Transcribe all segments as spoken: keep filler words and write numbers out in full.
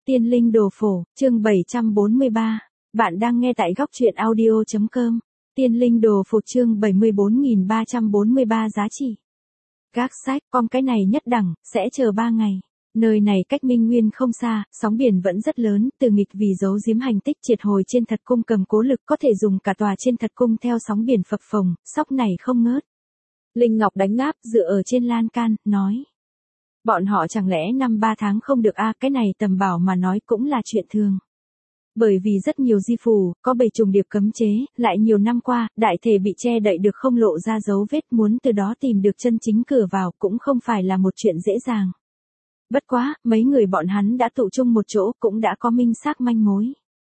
Tiên linh đồ phổ, chương bảy trăm bốn mươi ba. Bạn đang nghe tại góc truyện audio chấm com. Tiên linh đồ phổ chương bảy mươi bốn nghìn ba trăm bốn mươi ba giá trị. Gác sách, con cái này nhất đẳng, sẽ chờ ba ngày. Nơi này cách Minh Nguyên không xa, sóng biển vẫn rất lớn, Từ Nghịch vì giấu giếm hành tích triệt hồi trên thật cung cầm cố lực có thể dùng cả tòa trên thật cung theo sóng biển phập phồng, sóc này không ngớt. Linh Ngọc đánh ngáp dựa ở trên lan can, nói. Bọn họ chẳng lẽ năm ba tháng không được a à, cái này tầm bảo mà nói cũng là chuyện thường. Bởi vì rất nhiều di phù, có bầy trùng điệp cấm chế, lại nhiều năm qua, đại thể bị che đậy được không lộ ra dấu vết muốn từ đó tìm được chân chính cửa vào cũng không phải là một chuyện dễ dàng. Bất quá, mấy người bọn hắn đã tụ chung một chỗ cũng đã có minh xác manh mối.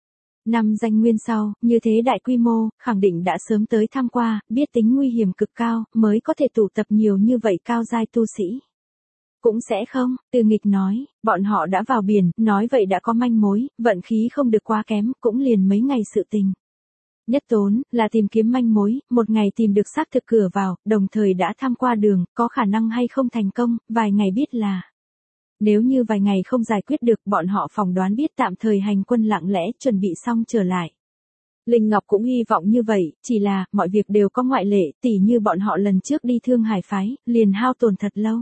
Năm danh nguyên sau, như thế đại quy mô, khẳng định đã sớm tới tham qua, biết tính nguy hiểm cực cao, mới có thể tụ tập nhiều như vậy cao giai tu sĩ. Cũng sẽ không, Từ Nghịch nói, bọn họ đã vào biển, nói vậy đã có manh mối, vận khí không được quá kém, cũng liền mấy ngày sự tình. Nhất tốn, là tìm kiếm manh mối, một ngày tìm được xác thực cửa vào, đồng thời đã tham qua đường, có khả năng hay không thành công, vài ngày biết là. Nếu như vài ngày không giải quyết được, bọn họ phỏng đoán biết tạm thời hành quân lặng lẽ chuẩn bị xong trở lại. Linh Ngọc cũng hy vọng như vậy, chỉ là, mọi việc đều có ngoại lệ, tỉ như bọn họ lần trước đi Thương Hải phái, liền hao tổn thật lâu.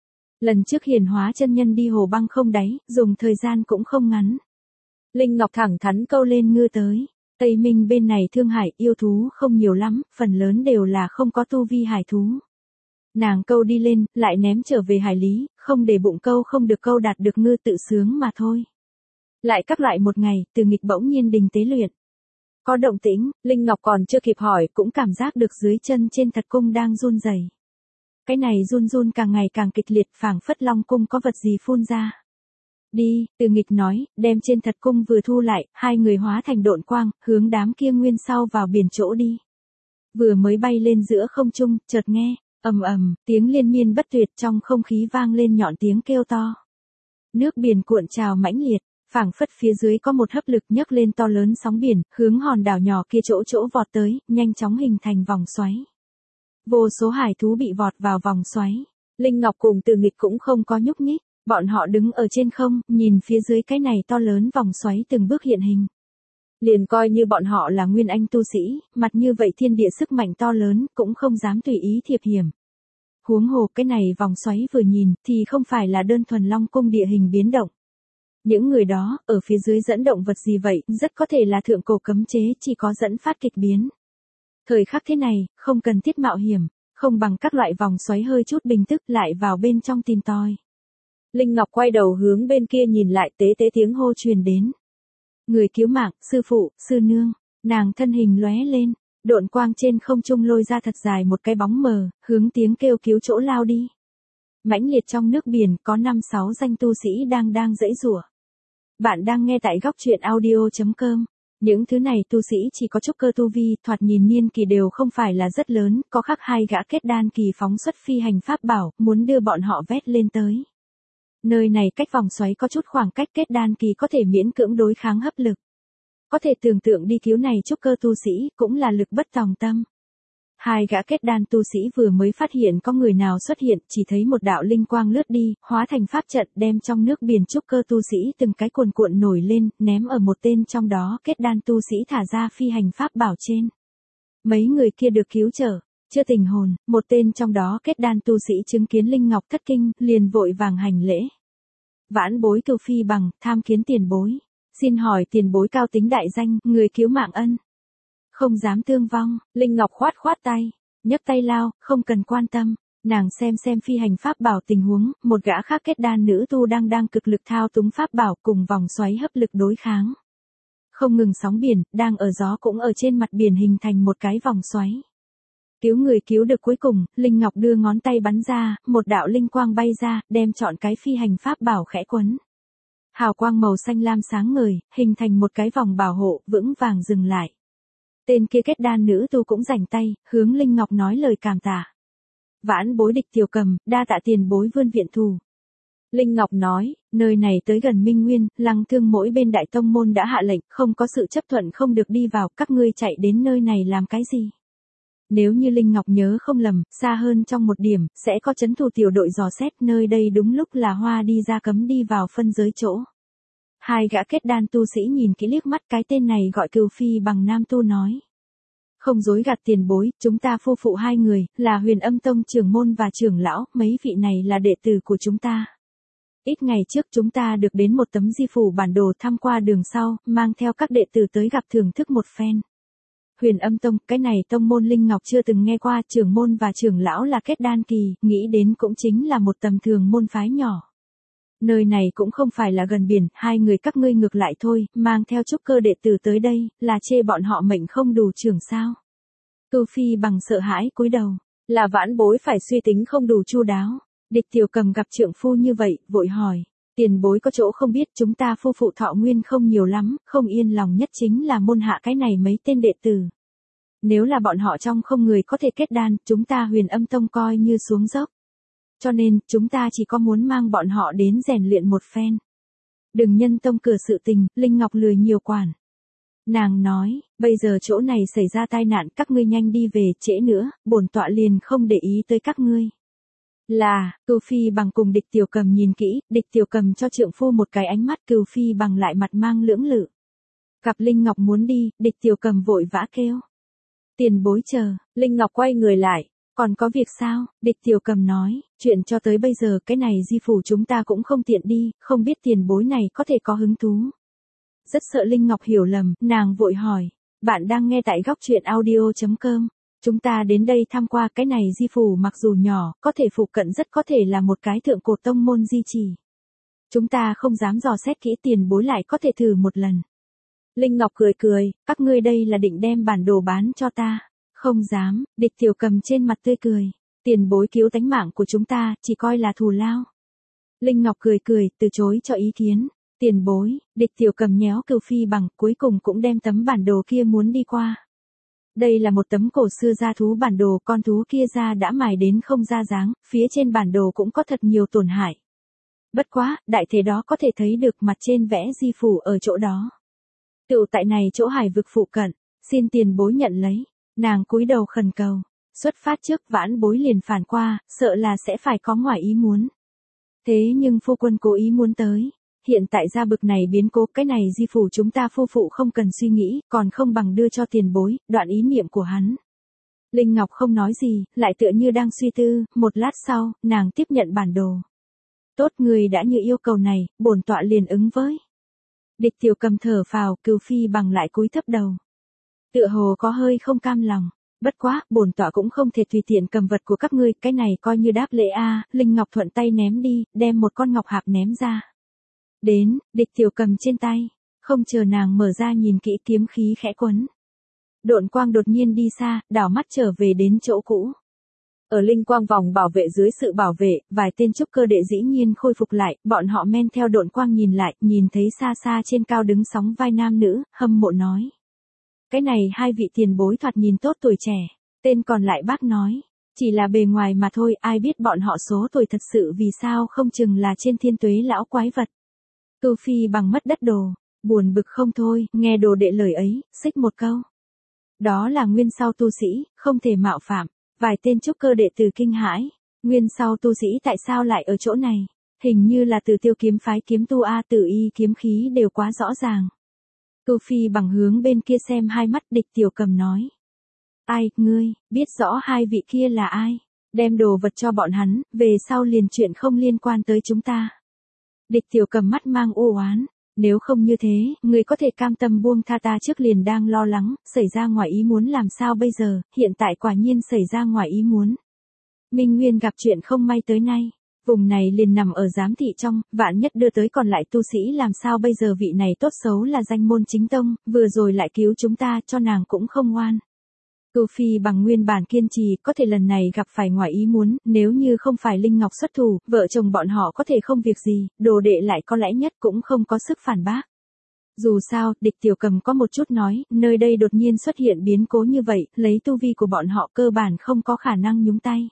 Lần trước Hiền Hóa chân nhân đi hồ băng không đáy, dùng thời gian cũng không ngắn. Linh Ngọc thẳng thắn câu lên ngư tới. Tây Minh bên này Thương Hải yêu thú không nhiều lắm, phần lớn đều là không có tu vi hải thú. Nàng câu đi lên, lại ném trở về hải lý, không để bụng câu không được câu đạt được ngư tự sướng mà thôi. Lại cắt lại một ngày, Từ Nghịch bỗng nhiên đình tế luyện. Có động tĩnh, Linh Ngọc còn chưa kịp hỏi, cũng cảm giác được dưới chân trên thật cung đang run rẩy. Cái này run run càng ngày càng kịch liệt, phảng phất long cung có vật gì phun ra. Đi, Từ Nghịch nói, đem trên thật cung vừa thu lại, hai người hóa thành độn quang, hướng đám kia nguyên sau vào biển chỗ đi. Vừa mới bay lên giữa không trung, chợt nghe, ầm ầm, tiếng liên miên bất tuyệt trong không khí vang lên nhọn tiếng kêu to. Nước biển cuộn trào mãnh liệt, phảng phất phía dưới có một hấp lực nhấc lên to lớn sóng biển, hướng hòn đảo nhỏ kia chỗ chỗ vọt tới, nhanh chóng hình thành vòng xoáy. Vô số hải thú bị vọt vào vòng xoáy. Linh Ngọc cùng Từ Nghịch cũng không có nhúc nhích, bọn họ đứng ở trên không, nhìn phía dưới cái này to lớn vòng xoáy từng bước hiện hình. Liền coi như bọn họ là nguyên anh tu sĩ, mặt như vậy thiên địa sức mạnh to lớn, cũng không dám tùy ý thiệp hiểm. Huống hồ cái này vòng xoáy vừa nhìn, thì không phải là đơn thuần long cung địa hình biến động. Những người đó, ở phía dưới dẫn động vật gì vậy, rất có thể là thượng cổ cấm chế chỉ có dẫn phát kịch biến. Thời khắc thế này, không cần thiết mạo hiểm, không bằng các loại vòng xoáy hơi chút bình tức lại vào bên trong tìm tòi. Linh Ngọc quay đầu hướng bên kia nhìn lại, tế tế tiếng hô truyền đến. Người cứu mạng, sư phụ, sư nương, nàng thân hình lóe lên, độn quang trên không trung lôi ra thật dài một cái bóng mờ, hướng tiếng kêu cứu chỗ lao đi. Mãnh liệt trong nước biển có năm sáu danh tu sĩ đang đang giãy giụa. Bạn đang nghe tại góc truyện audio chấm com. Những thứ này tu sĩ chỉ có trúc cơ tu vi, thoạt nhìn niên kỳ đều không phải là rất lớn, có khắc hai gã kết đan kỳ phóng xuất phi hành pháp bảo, muốn đưa bọn họ vét lên tới. Nơi này cách vòng xoáy có chút khoảng cách, kết đan kỳ có thể miễn cưỡng đối kháng hấp lực. Có thể tưởng tượng đi cứu này trúc cơ tu sĩ, cũng là lực bất tòng tâm. Hai gã kết đan tu sĩ vừa mới phát hiện có người nào xuất hiện, chỉ thấy một đạo linh quang lướt đi, hóa thành pháp trận đem trong nước biển trúc cơ tu sĩ từng cái cuồn cuộn nổi lên, ném ở một tên trong đó kết đan tu sĩ thả ra phi hành pháp bảo trên. Mấy người kia được cứu trở, chưa tình hồn, một tên trong đó kết đan tu sĩ chứng kiến Linh Ngọc thất kinh, liền vội vàng hành lễ. Vãn bối cừu phi bằng, tham kiến tiền bối. Xin hỏi tiền bối cao tính đại danh, người cứu mạng ân. Không dám thương vong, Linh Ngọc khoát khoát tay, nhấc tay lao, không cần quan tâm. Nàng xem xem phi hành pháp bảo tình huống, một gã khác kết đan nữ tu đang đang cực lực thao túng pháp bảo cùng vòng xoáy hấp lực đối kháng. Không ngừng sóng biển, đang ở gió cũng ở trên mặt biển hình thành một cái vòng xoáy. Cứu người cứu được cuối cùng, Linh Ngọc đưa ngón tay bắn ra, một đạo linh quang bay ra, đem chọn cái phi hành pháp bảo khẽ quấn. Hào quang màu xanh lam sáng ngời, hình thành một cái vòng bảo hộ, vững vàng dừng lại. Tên kia kết đan nữ tu cũng rảnh tay, hướng Linh Ngọc nói lời cảm tạ. Vãn bối địch tiểu cầm, đa tạ tiền bối vươn viện thù. Linh Ngọc nói, nơi này tới gần Minh Nguyên, Lăng Thương mỗi bên đại tông môn đã hạ lệnh, không có sự chấp thuận không được đi vào, các ngươi chạy đến nơi này làm cái gì? Nếu như Linh Ngọc nhớ không lầm, xa hơn trong một điểm, sẽ có chấn thủ tiểu đội dò xét, nơi đây đúng lúc là hoa đi ra cấm đi vào phân giới chỗ. Hai gã kết đan tu sĩ nhìn kỹ liếc mắt cái tên này gọi Cửu Phi bằng nam tu nói. Không dối gạt tiền bối, chúng ta phu phụ hai người, là Huyền Âm Tông trưởng môn và trưởng lão, mấy vị này là đệ tử của chúng ta. Ít ngày trước chúng ta được đến một tấm di phủ bản đồ thăm qua đường sau, mang theo các đệ tử tới gặp thưởng thức một phen. Huyền Âm Tông, cái này tông môn Linh Ngọc chưa từng nghe qua, trưởng môn và trưởng lão là kết đan kỳ, nghĩ đến cũng chính là một tầm thường môn phái nhỏ. Nơi này cũng không phải là gần biển, hai người các ngươi ngược lại thôi, mang theo trúc cơ đệ tử tới đây, là chê bọn họ mệnh không đủ trưởng sao. Cửu Phi bằng sợ hãi cúi đầu, là vãn bối phải suy tính không đủ chu đáo. Địch Tiểu Cầm gặp trượng phu như vậy, vội hỏi, tiền bối có chỗ không biết, chúng ta phu phụ thọ nguyên không nhiều lắm, không yên lòng nhất chính là môn hạ cái này mấy tên đệ tử. Nếu là bọn họ trong không người có thể kết đan, chúng ta Huyền Âm Tông coi như xuống dốc. Cho nên, chúng ta chỉ có muốn mang bọn họ đến rèn luyện một phen. Đừng nhân tông cửa sự tình, Linh Ngọc lười nhiều quản. Nàng nói, bây giờ chỗ này xảy ra tai nạn, các ngươi nhanh đi về, trễ nữa, bổn tọa liền không để ý tới các ngươi. Là, Cửu Phi bằng cùng Địch Tiểu Cầm nhìn kỹ, Địch Tiểu Cầm cho trượng phu một cái ánh mắt, Cửu Phi bằng lại mặt mang lưỡng lự. Gặp Linh Ngọc muốn đi, Địch Tiểu Cầm vội vã kêu. Tiền bối chờ, Linh Ngọc quay người lại. Còn có việc sao? Địch Tiểu Cầm nói, chuyện cho tới bây giờ cái này di phủ chúng ta cũng không tiện đi, không biết tiền bối này có thể có hứng thú. Rất sợ Linh Ngọc hiểu lầm, nàng vội hỏi, bạn đang nghe tại góc truyện audio chấm com. Chúng ta đến đây tham qua cái này di phủ mặc dù nhỏ, có thể phụ cận rất có thể là một cái thượng cổ tông môn di trì. Chúng ta không dám dò xét kỹ, tiền bối lại có thể thử một lần. Linh Ngọc cười cười, các ngươi đây là định đem bản đồ bán cho ta. Không dám, Địch Tiểu Cầm trên mặt tươi cười. Tiền bối cứu tánh mạng của chúng ta, chỉ coi là thù lao. Linh Ngọc cười cười, từ chối cho ý kiến. Tiền bối, Địch Tiểu Cầm nhéo Cửu Phi bằng, cuối cùng cũng đem tấm bản đồ kia muốn đi qua. Đây là một tấm cổ xưa gia thú bản đồ, con thú kia da đã mài đến không ra dáng, phía trên bản đồ cũng có thật nhiều tổn hại. Bất quá, đại thể đó có thể thấy được mặt trên vẽ di phủ ở chỗ đó. Tựu tại này chỗ hải vực phụ cận, xin tiền bối nhận lấy. Nàng cúi đầu khẩn cầu, xuất phát trước vãn bối liền phản qua, sợ là sẽ phải có ngoài ý muốn. Thế nhưng phu quân cố ý muốn tới, hiện tại ra bực này biến cố, cái này di phủ chúng ta phu phụ không cần suy nghĩ, còn không bằng đưa cho tiền bối, đoạn ý niệm của hắn. Linh Ngọc không nói gì, lại tựa như đang suy tư, một lát sau, nàng tiếp nhận bản đồ. Tốt, người đã như yêu cầu này, bổn tọa liền ứng với. Địch Tiểu Cầm thở phào, Cửu Phi bằng lại cúi thấp đầu. Tựa hồ có hơi không cam lòng, bất quá, bổn tọa cũng không thể tùy tiện cầm vật của các ngươi, cái này coi như đáp lễ a. Linh Ngọc thuận tay ném đi, đem một con ngọc hạp ném ra. Đến, Địch Tiểu Cầm trên tay, không chờ nàng mở ra nhìn kỹ, kiếm khí khẽ quấn. Độn quang đột nhiên đi xa, đảo mắt trở về đến chỗ cũ. Ở linh quang vòng bảo vệ dưới sự bảo vệ, vài tên trúc cơ đệ dĩ nhiên khôi phục lại, bọn họ men theo độn quang nhìn lại, nhìn thấy xa xa trên cao đứng sóng vai nam nữ, hâm mộ nói. Cái này hai vị tiền bối thoạt nhìn tốt tuổi trẻ, tên còn lại bác nói, chỉ là bề ngoài mà thôi, ai biết bọn họ số tuổi thật sự vì sao không chừng là trên thiên tuế lão quái vật. Cửu Phi bằng mất đất đồ, buồn bực không thôi, nghe đồ đệ lời ấy, xích một câu. Đó là nguyên sau tu sĩ, không thể mạo phạm, vài tên trúc cơ đệ tử kinh hãi, nguyên sau tu sĩ tại sao lại ở chỗ này, hình như là từ tiêu kiếm phái kiếm tu A, tử y kiếm khí đều quá rõ ràng. Cửu Phi bằng hướng bên kia xem hai mắt, Địch Tiểu Cầm nói. Ai, ngươi, biết rõ hai vị kia là ai, đem đồ vật cho bọn hắn, về sau liền chuyện không liên quan tới chúng ta. Địch Tiểu Cầm mắt mang u oán, nếu không như thế, ngươi có thể cam tâm buông tha ta trước liền đang lo lắng, xảy ra ngoài ý muốn làm sao bây giờ, hiện tại quả nhiên xảy ra ngoài ý muốn. Minh Nguyên gặp chuyện không may tới nay. Vùng này liền nằm ở giám thị trong, vạn nhất đưa tới còn lại tu sĩ làm sao bây giờ, vị này tốt xấu là danh môn chính tông, vừa rồi lại cứu chúng ta, cho nàng cũng không ngoan. Cửu Phi bằng nguyên bản kiên trì, có thể lần này gặp phải ngoài ý muốn, nếu như không phải Linh Ngọc xuất thủ, vợ chồng bọn họ có thể không việc gì, đồ đệ lại có lẽ nhất cũng không có sức phản bác. Dù sao, Địch Tiểu Cầm có một chút nói, nơi đây đột nhiên xuất hiện biến cố như vậy, lấy tu vi của bọn họ cơ bản không có khả năng nhúng tay.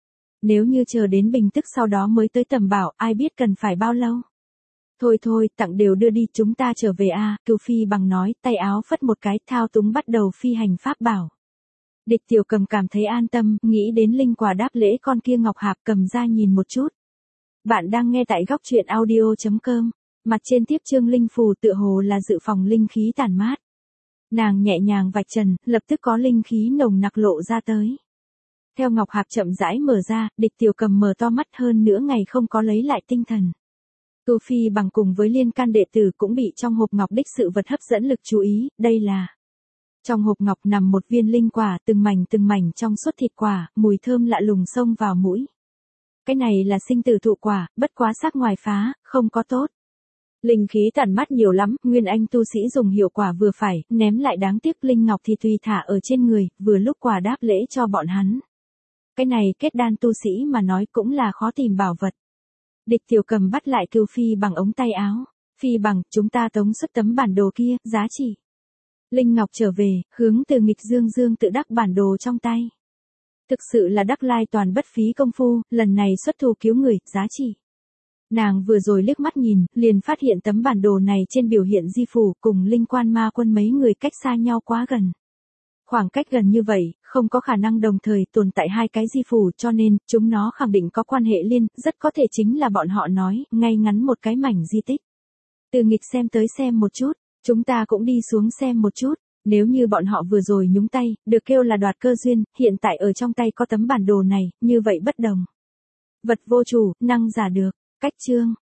Nếu như chờ đến bình tức sau đó mới tới tầm bảo, ai biết cần phải bao lâu. Thôi thôi, tặng đều đưa đi, chúng ta trở về a. À, Cửu Phi bằng nói, tay áo phất một cái, thao túng bắt đầu phi hành pháp bảo. Địch Tiểu Cầm cảm thấy an tâm, nghĩ đến linh quả đáp lễ con kia ngọc hạp, cầm ra nhìn một chút. Bạn đang nghe tại góc truyện audio chấm com. Mặt trên tiếp chương linh phù tựa hồ là dự phòng linh khí tản mát. Nàng nhẹ nhàng vạch trần, lập tức có linh khí nồng nặc lộ ra tới. Theo ngọc hạp chậm rãi mở ra, Địch Tiểu Cầm mở to mắt hơn nữa ngày không có lấy lại tinh thần. Tu Phi Bằng cùng với liên can đệ tử cũng bị trong hộp ngọc đích sự vật hấp dẫn lực chú ý, đây là. Trong hộp ngọc nằm một viên linh quả, từng mảnh từng mảnh trong suốt thịt quả, mùi thơm lạ lùng xông vào mũi. Cái này là sinh tử thụ quả, bất quá sắc ngoài phá, không có tốt. Linh khí tản mát nhiều lắm, nguyên anh tu sĩ dùng hiệu quả vừa phải, ném lại đáng tiếc linh ngọc thì tùy thả ở trên người, vừa lúc quả đáp lễ cho bọn hắn. Cái này kết đan tu sĩ mà nói cũng là khó tìm bảo vật. Địch Tiểu Cầm bắt lại Cưu Phi Bằng ống tay áo. Phi Bằng, chúng ta tống xuất tấm bản đồ kia, giá trị. Linh Ngọc trở về, hướng từ nghịch dương dương tự đắc bản đồ trong tay. Thực sự là đắc lai toàn bất phí công phu, lần này xuất thủ cứu người, giá trị. Nàng vừa rồi liếc mắt nhìn, liền phát hiện tấm bản đồ này trên biểu hiện di phủ cùng linh quan ma quân mấy người cách xa nhau quá gần. Khoảng cách gần như vậy, không có khả năng đồng thời tồn tại hai cái di phủ cho nên, chúng nó khẳng định có quan hệ liên, rất có thể chính là bọn họ nói, ngay ngắn một cái mảnh di tích. Từ nghịch xem tới xem một chút, chúng ta cũng đi xuống xem một chút, nếu như bọn họ vừa rồi nhúng tay, được kêu là đoạt cơ duyên, hiện tại ở trong tay có tấm bản đồ này, như vậy bất đồng. Vật vô chủ, năng giả được, cách chương.